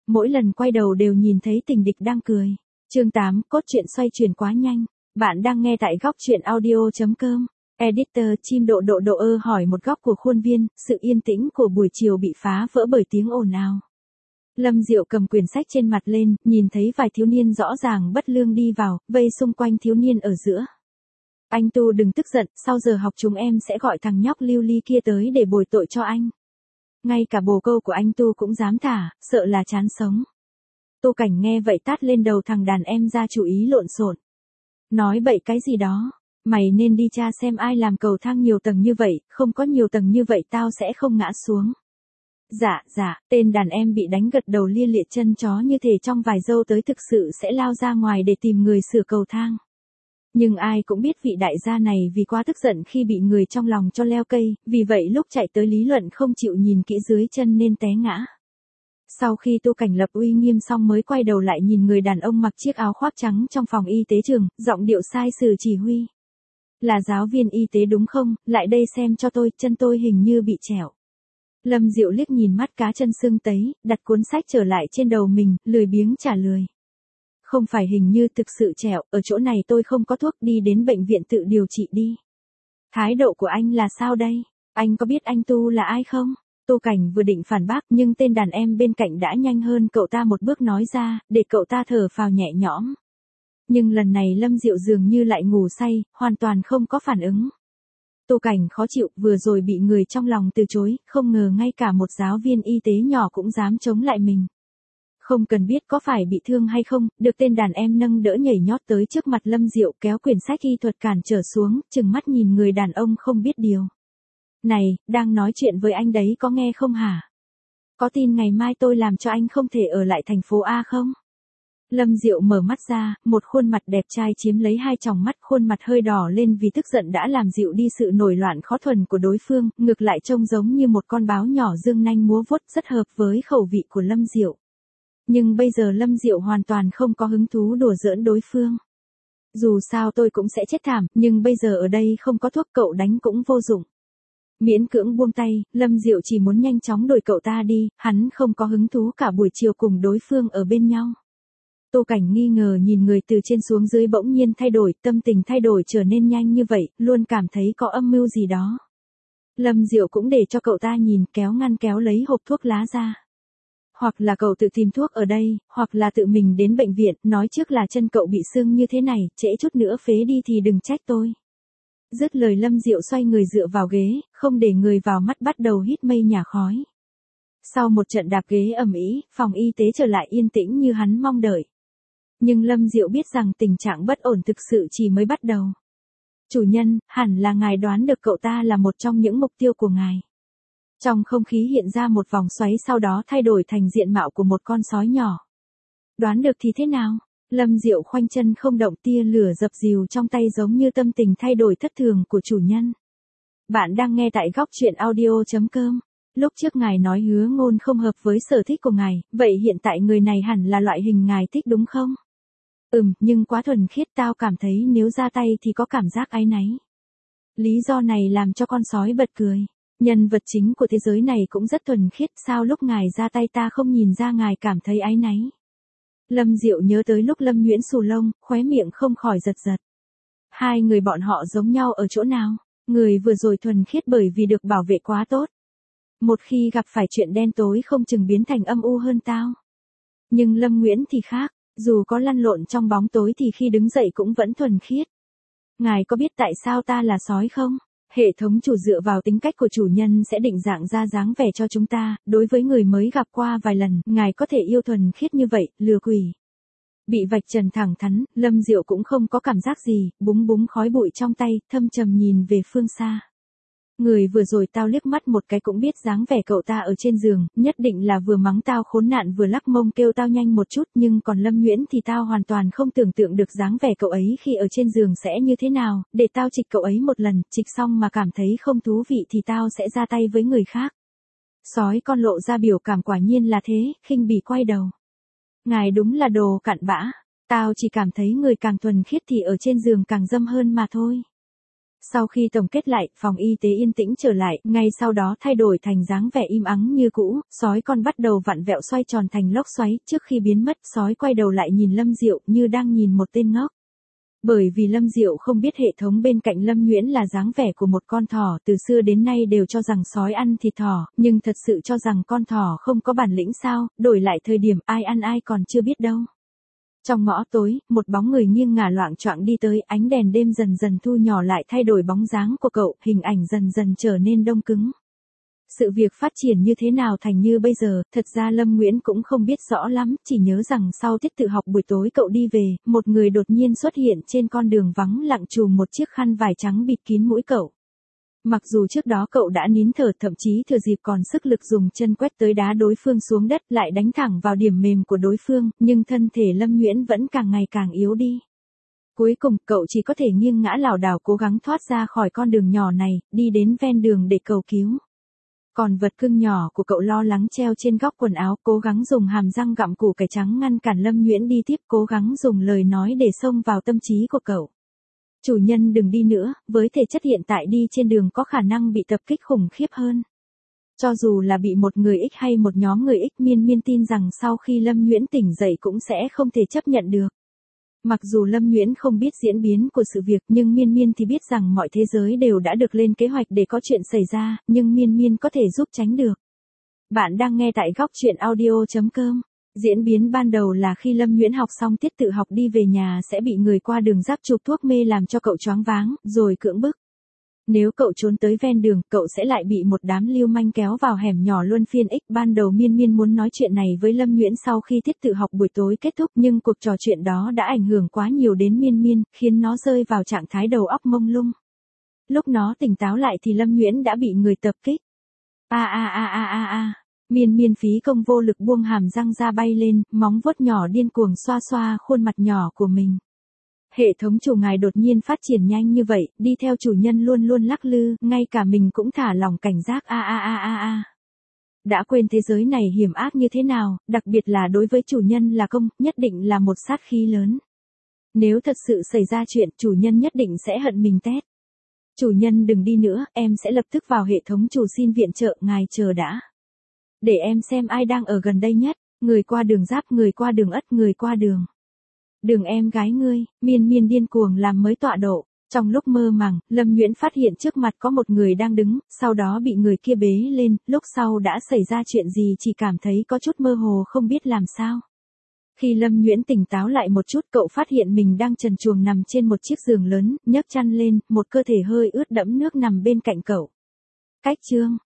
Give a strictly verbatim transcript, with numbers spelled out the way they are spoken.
mỗi lần quay đầu đều nhìn thấy tình địch đang cười. Chương tám, cốt truyện xoay chuyển quá nhanh. Bạn đang nghe tại góc truyện audio chấm com. Editor chim độ độ độ ơ hỏi một góc của khuôn viên, sự yên tĩnh của buổi chiều bị phá vỡ bởi tiếng ồn ào. Lâm Diệu cầm quyển sách trên mặt lên, nhìn thấy vài thiếu niên rõ ràng bất lương đi vào, vây xung quanh thiếu niên ở giữa. Anh Tu đừng tức giận, sau giờ học chúng em sẽ gọi thằng nhóc lưu ly kia tới để bồi tội cho anh. Ngay cả bồ câu của anh Tu cũng dám thả, sợ là chán sống. Tô Cảnh nghe vậy tát lên đầu thằng đàn em ra chủ ý lộn xộn. Nói bậy cái gì đó, mày nên đi tra xem ai làm cầu thang nhiều tầng như vậy, không có nhiều tầng như vậy tao sẽ không ngã xuống. Dạ, dạ, tên đàn em bị đánh gật đầu lia lịa chân chó như thể trong vài giây tới thực sự sẽ lao ra ngoài để tìm người sửa cầu thang. Nhưng ai cũng biết vị đại gia này vì quá tức giận khi bị người trong lòng cho leo cây, vì vậy lúc chạy tới lý luận không chịu nhìn kỹ dưới chân nên té ngã. Sau khi Tô Cảnh lập uy nghiêm xong mới quay đầu lại nhìn người đàn ông mặc chiếc áo khoác trắng trong phòng y tế trường, giọng điệu sai sử chỉ huy. Là giáo viên y tế đúng không, lại đây xem cho tôi, chân tôi hình như bị trẹo. Lâm Diệu liếc nhìn mắt cá chân sưng tấy, đặt cuốn sách trở lại trên đầu mình, lười biếng trả lời. Không phải hình như thực sự trẹo, ở chỗ này tôi không có thuốc, đi đến bệnh viện tự điều trị đi. Thái độ của anh là sao đây? Anh có biết anh Tu là ai không? Tô Cảnh vừa định phản bác nhưng tên đàn em bên cạnh đã nhanh hơn cậu ta một bước nói ra, để cậu ta thở phào nhẹ nhõm. Nhưng lần này Lâm Diệu dường như lại ngủ say, hoàn toàn không có phản ứng. Tô Cảnh khó chịu, vừa rồi bị người trong lòng từ chối, không ngờ ngay cả một giáo viên y tế nhỏ cũng dám chống lại mình. Không cần biết có phải bị thương hay không, được tên đàn em nâng đỡ nhảy nhót tới trước mặt Lâm Diệu kéo quyển sách y thuật cản trở xuống, chừng mắt nhìn người đàn ông không biết điều. Này, đang nói chuyện với anh đấy có nghe không hả? Có tin ngày mai tôi làm cho anh không thể ở lại thành phố A không? Lâm Diệu mở mắt ra, một khuôn mặt đẹp trai chiếm lấy hai tròng mắt, khuôn mặt hơi đỏ lên vì tức giận đã làm dịu đi sự nổi loạn khó thuần của đối phương, ngược lại trông giống như một con báo nhỏ dương nanh múa vuốt, rất hợp với khẩu vị của Lâm Diệu. Nhưng bây giờ Lâm Diệu hoàn toàn không có hứng thú đùa giỡn đối phương. Dù sao tôi cũng sẽ chết thảm, nhưng bây giờ ở đây không có thuốc, cậu đánh cũng vô dụng. Miễn cưỡng buông tay, Lâm Diệu chỉ muốn nhanh chóng đuổi cậu ta đi, hắn không có hứng thú cả buổi chiều cùng đối phương ở bên nhau. Tô Cảnh nghi ngờ nhìn người từ trên xuống dưới bỗng nhiên thay đổi, tâm tình thay đổi trở nên nhanh như vậy, luôn cảm thấy có âm mưu gì đó. Lâm Diệu cũng để cho cậu ta nhìn, kéo ngăn kéo lấy hộp thuốc lá ra. Hoặc là cậu tự tìm thuốc ở đây, hoặc là tự mình đến bệnh viện, nói trước là chân cậu bị sưng như thế này, trễ chút nữa phế đi thì đừng trách tôi. Dứt lời Lâm Diệu xoay người dựa vào ghế, không để người vào mắt bắt đầu hít mây nhả khói. Sau một trận đạp ghế ầm ĩ, phòng y tế trở lại yên tĩnh như hắn mong đợi. Nhưng Lâm Diệu biết rằng tình trạng bất ổn thực sự chỉ mới bắt đầu. Chủ nhân, hẳn là ngài đoán được cậu ta là một trong những mục tiêu của ngài. Trong không khí hiện ra một vòng xoáy sau đó thay đổi thành diện mạo của một con sói nhỏ. Đoán được thì thế nào? Lâm Diệu khoanh chân không động, tia lửa dập dìu trong tay giống như tâm tình thay đổi thất thường của chủ nhân. Bạn đang nghe tại góc truyện audio chấm com. Lúc trước ngài nói Hứa Ngôn không hợp với sở thích của ngài, vậy hiện tại người này hẳn là loại hình ngài thích đúng không? Ừm, nhưng quá thuần khiết, tao cảm thấy nếu ra tay thì có cảm giác áy náy. Lý do này làm cho con sói bật cười. Nhân vật chính của thế giới này cũng rất thuần khiết, sao lúc ngài ra tay ta không nhìn ra ngài cảm thấy áy náy? Lâm Diệu nhớ tới lúc Lâm Nguyễn xù lông, khóe miệng không khỏi giật giật. Hai người bọn họ giống nhau ở chỗ nào? Người vừa rồi thuần khiết bởi vì được bảo vệ quá tốt. Một khi gặp phải chuyện đen tối không chừng biến thành âm u hơn tao. Nhưng Lâm Nguyễn thì khác, dù có lăn lộn trong bóng tối thì khi đứng dậy cũng vẫn thuần khiết. Ngài có biết tại sao ta là sói không? Hệ thống chủ dựa vào tính cách của chủ nhân sẽ định dạng ra dáng vẻ cho chúng ta, đối với người mới gặp qua vài lần, ngài có thể yêu thuần khiết như vậy, lừa quỷ. Bị vạch trần thẳng thắn, Lâm Diệu cũng không có cảm giác gì, búng búng khói bụi trong tay, thâm trầm nhìn về phương xa. Người vừa rồi tao liếc mắt một cái cũng biết dáng vẻ cậu ta ở trên giường, nhất định là vừa mắng tao khốn nạn vừa lắc mông kêu tao nhanh một chút, nhưng còn Lâm Nguyễn thì tao hoàn toàn không tưởng tượng được dáng vẻ cậu ấy khi ở trên giường sẽ như thế nào, để tao trịch cậu ấy một lần, trịch xong mà cảm thấy không thú vị thì tao sẽ ra tay với người khác. Sói con lộ ra biểu cảm quả nhiên là thế, khinh bỉ quay đầu. Ngài đúng là đồ cặn bã, tao chỉ cảm thấy người càng thuần khiết thì ở trên giường càng dâm hơn mà thôi. Sau khi tổng kết lại, phòng y tế yên tĩnh trở lại, ngay sau đó thay đổi thành dáng vẻ im ắng như cũ, sói con bắt đầu vặn vẹo xoay tròn thành lốc xoáy, trước khi biến mất, sói quay đầu lại nhìn Lâm Diệu như đang nhìn một tên ngốc. Bởi vì Lâm Diệu không biết hệ thống bên cạnh Lâm Nguyễn là dáng vẻ của một con thỏ, từ xưa đến nay đều cho rằng sói ăn thịt thỏ, nhưng thật sự cho rằng con thỏ không có bản lĩnh sao, đổi lại thời điểm ai ăn ai còn chưa biết đâu. Trong ngõ tối, một bóng người nghiêng ngả loạng choạng đi tới, ánh đèn đêm dần dần thu nhỏ lại thay đổi bóng dáng của cậu, hình ảnh dần dần trở nên đông cứng. Sự việc phát triển như thế nào thành như bây giờ, thật ra Lâm Nguyễn cũng không biết rõ lắm, chỉ nhớ rằng sau tiết tự học buổi tối cậu đi về, một người đột nhiên xuất hiện trên con đường vắng lặng trùm một chiếc khăn vải trắng bịt kín mũi cậu. Mặc dù trước đó cậu đã nín thở, thậm chí thừa dịp còn sức lực dùng chân quét tới đá đối phương xuống đất, lại đánh thẳng vào điểm mềm của đối phương, nhưng thân thể Lâm Nguyễn vẫn càng ngày càng yếu đi. Cuối cùng, cậu chỉ có thể nghiêng ngã lảo đảo cố gắng thoát ra khỏi con đường nhỏ này, đi đến ven đường để cầu cứu. Còn vật cưng nhỏ của cậu lo lắng treo trên góc quần áo, cố gắng dùng hàm răng gặm củ cải trắng ngăn cản Lâm Nguyễn đi tiếp, cố gắng dùng lời nói để xông vào tâm trí của cậu. Chủ nhân đừng đi nữa, với thể chất hiện tại đi trên đường có khả năng bị tập kích khủng khiếp hơn. Cho dù là bị một người X hay một nhóm người X, Miên Miên tin rằng sau khi Lâm Nguyễn tỉnh dậy cũng sẽ không thể chấp nhận được. Mặc dù Lâm Nguyễn không biết diễn biến của sự việc, nhưng Miên Miên thì biết rằng mọi thế giới đều đã được lên kế hoạch để có chuyện xảy ra, nhưng Miên Miên có thể giúp tránh được. Bạn đang nghe tại góc truyện audio chấm com. Diễn biến ban đầu là khi Lâm Nguyễn học xong tiết tự học đi về nhà sẽ bị người qua đường giáp chụp thuốc mê làm cho cậu choáng váng, rồi cưỡng bức. Nếu cậu trốn tới ven đường, cậu sẽ lại bị một đám lưu manh kéo vào hẻm nhỏ luân phiên X. Ban đầu Miên Miên muốn nói chuyện này với Lâm Nguyễn sau khi tiết tự học buổi tối kết thúc, nhưng cuộc trò chuyện đó đã ảnh hưởng quá nhiều đến Miên Miên, khiến nó rơi vào trạng thái đầu óc mông lung. Lúc nó tỉnh táo lại thì Lâm Nguyễn đã bị người tập kích. A a a a a a. Miên Miên phí công vô lực buông hàm răng ra bay lên, móng vuốt nhỏ điên cuồng xoa xoa khuôn mặt nhỏ của mình. Hệ thống chủ ngài đột nhiên phát triển nhanh như vậy, đi theo chủ nhân luôn luôn lắc lư, ngay cả mình cũng thả lỏng cảnh giác a a a a a. Đã quên thế giới này hiểm ác như thế nào, đặc biệt là đối với chủ nhân là công, nhất định là một sát khí lớn. Nếu thật sự xảy ra chuyện, chủ nhân nhất định sẽ hận mình tét. Chủ nhân đừng đi nữa, em sẽ lập tức vào hệ thống chủ xin viện trợ, ngài chờ đã. Để em xem ai đang ở gần đây nhất, người qua đường giáp, người qua đường ất, người qua đường. Đường em gái ngươi, Miên Miên điên cuồng làm mới tọa độ. Trong lúc mơ màng, Lâm Nguyễn phát hiện trước mặt có một người đang đứng, sau đó bị người kia bế lên, lúc sau đã xảy ra chuyện gì chỉ cảm thấy có chút mơ hồ không biết làm sao. Khi Lâm Nguyễn tỉnh táo lại một chút, cậu phát hiện mình đang trần truồng nằm trên một chiếc giường lớn, nhấc chăn lên, một cơ thể hơi ướt đẫm nước nằm bên cạnh cậu. Cách chương